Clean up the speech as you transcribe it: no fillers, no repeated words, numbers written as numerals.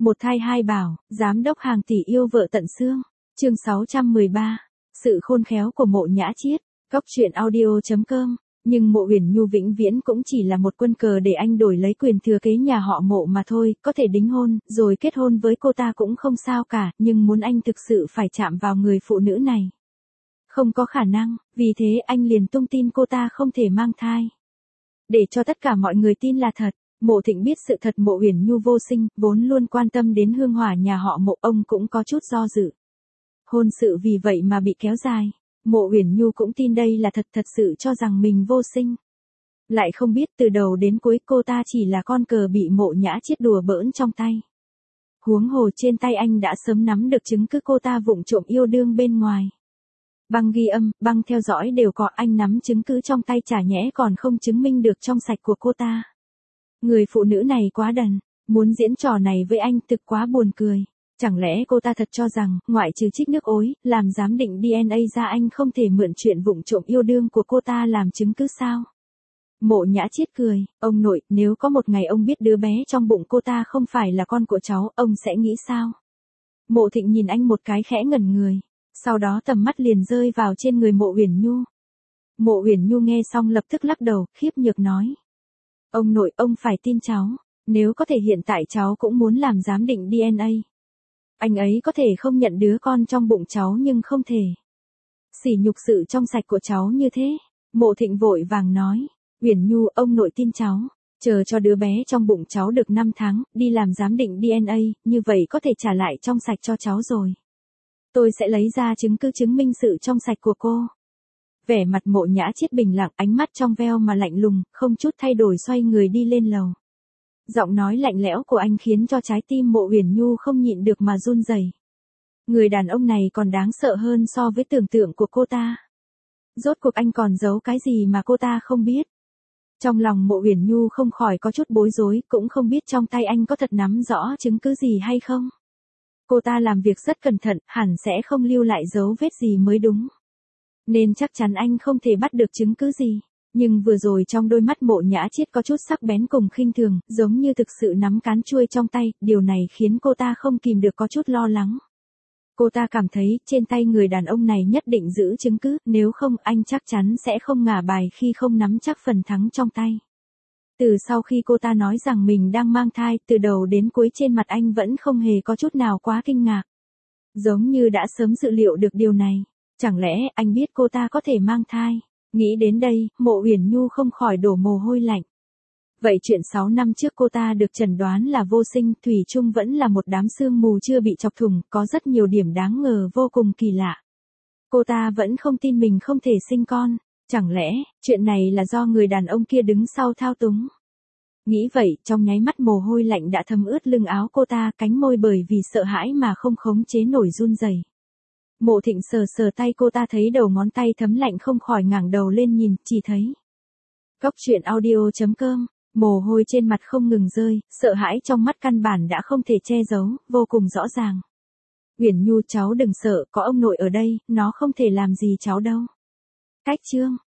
Một thai hai bảo, giám đốc hàng tỷ yêu vợ tận xương. Chương 613. Sự khôn khéo của Mộ Nhã Chiết. Cóc truyện audio.com. Nhưng Mộ Uyển Nhu vĩnh viễn cũng chỉ là một quân cờ để anh đổi lấy quyền thừa kế nhà họ Mộ mà thôi, có thể đính hôn, rồi kết hôn với cô ta cũng không sao cả, nhưng muốn anh thực sự phải chạm vào người phụ nữ này. Không có khả năng, vì thế anh liền tung tin cô ta không thể mang thai. Để cho tất cả mọi người tin là thật. Mộ Thịnh biết sự thật Mộ Uyển Nhu vô sinh, vốn luôn quan tâm đến hương hỏa nhà họ Mộ, ông cũng có chút do dự. Hôn sự vì vậy mà bị kéo dài. Mộ Uyển Nhu cũng tin đây là thật sự cho rằng mình vô sinh. Lại không biết từ đầu đến cuối cô ta chỉ là con cờ bị Mộ Nhã Chiết đùa bỡn trong tay. Huống hồ trên tay anh đã sớm nắm được chứng cứ cô ta vụng trộm yêu đương bên ngoài. Băng ghi âm, băng theo dõi đều có, anh nắm chứng cứ trong tay chả nhẽ còn không chứng minh được trong sạch của cô ta. Người phụ nữ này quá đần, muốn diễn trò này với anh thực quá buồn cười. Chẳng lẽ cô ta thật cho rằng, ngoại trừ trích nước ối, làm giám định DNA ra anh không thể mượn chuyện vụng trộm yêu đương của cô ta làm chứng cứ sao? Mộ Nhã Chiết cười, ông nội, nếu có một ngày ông biết đứa bé trong bụng cô ta không phải là con của cháu, ông sẽ nghĩ sao? Mộ Thịnh nhìn anh một cái khẽ ngẩn người, sau đó tầm mắt liền rơi vào trên người Mộ Uyển Nhu. Mộ Uyển Nhu nghe xong lập tức lắc đầu, khiếp nhược nói. Ông nội, ông phải tin cháu, nếu có thể hiện tại cháu cũng muốn làm giám định DNA. Anh ấy có thể không nhận đứa con trong bụng cháu nhưng không thể sỉ nhục sự trong sạch của cháu như thế. Mộ Thịnh vội vàng nói, Uyển Nhu, ông nội tin cháu, chờ cho đứa bé trong bụng cháu được 5 tháng, đi làm giám định DNA, như vậy có thể trả lại trong sạch cho cháu rồi. Tôi sẽ lấy ra chứng cứ chứng minh sự trong sạch của cô. Vẻ mặt Mộ Nhã Chiết bình lặng, ánh mắt trong veo mà lạnh lùng, không chút thay đổi xoay người đi lên lầu. Giọng nói lạnh lẽo của anh khiến cho trái tim Mộ Uyển Nhu không nhịn được mà run rẩy. Người đàn ông này còn đáng sợ hơn so với tưởng tượng của cô ta. Rốt cuộc anh còn giấu cái gì mà cô ta không biết. Trong lòng Mộ Uyển Nhu không khỏi có chút bối rối, cũng không biết trong tay anh có thật nắm rõ chứng cứ gì hay không. Cô ta làm việc rất cẩn thận, hẳn sẽ không lưu lại dấu vết gì mới đúng. Nên chắc chắn anh không thể bắt được chứng cứ gì. Nhưng vừa rồi trong đôi mắt Mộ Nhã Chiết có chút sắc bén cùng khinh thường, giống như thực sự nắm cán chuôi trong tay, điều này khiến cô ta không kìm được có chút lo lắng. Cô ta cảm thấy trên tay người đàn ông này nhất định giữ chứng cứ, nếu không anh chắc chắn sẽ không ngả bài khi không nắm chắc phần thắng trong tay. Từ sau khi cô ta nói rằng mình đang mang thai, từ đầu đến cuối trên mặt anh vẫn không hề có chút nào quá kinh ngạc. Giống như đã sớm dự liệu được điều này. Chẳng lẽ anh biết cô ta có thể mang thai? Nghĩ đến đây, Mộ Uyển Nhu không khỏi đổ mồ hôi lạnh. Vậy chuyện 6 năm trước cô ta được chẩn đoán là vô sinh, thủy chung vẫn là một đám sương mù chưa bị chọc thủng, có rất nhiều điểm đáng ngờ vô cùng kỳ lạ. Cô ta vẫn không tin mình không thể sinh con, chẳng lẽ, chuyện này là do người đàn ông kia đứng sau thao túng? Nghĩ vậy, trong nháy mắt mồ hôi lạnh đã thấm ướt lưng áo cô ta, cánh môi bởi vì sợ hãi mà không khống chế nổi run rẩy. Mộ Thịnh sờ tay cô ta thấy đầu ngón tay thấm lạnh không khỏi ngẩng đầu lên nhìn, chỉ thấy. Cóc truyện audio.com, mồ hôi trên mặt không ngừng rơi, sợ hãi trong mắt căn bản đã không thể che giấu, vô cùng rõ ràng. Uyển Nhu, cháu đừng sợ, có ông nội ở đây, nó không thể làm gì cháu đâu. Cách chương.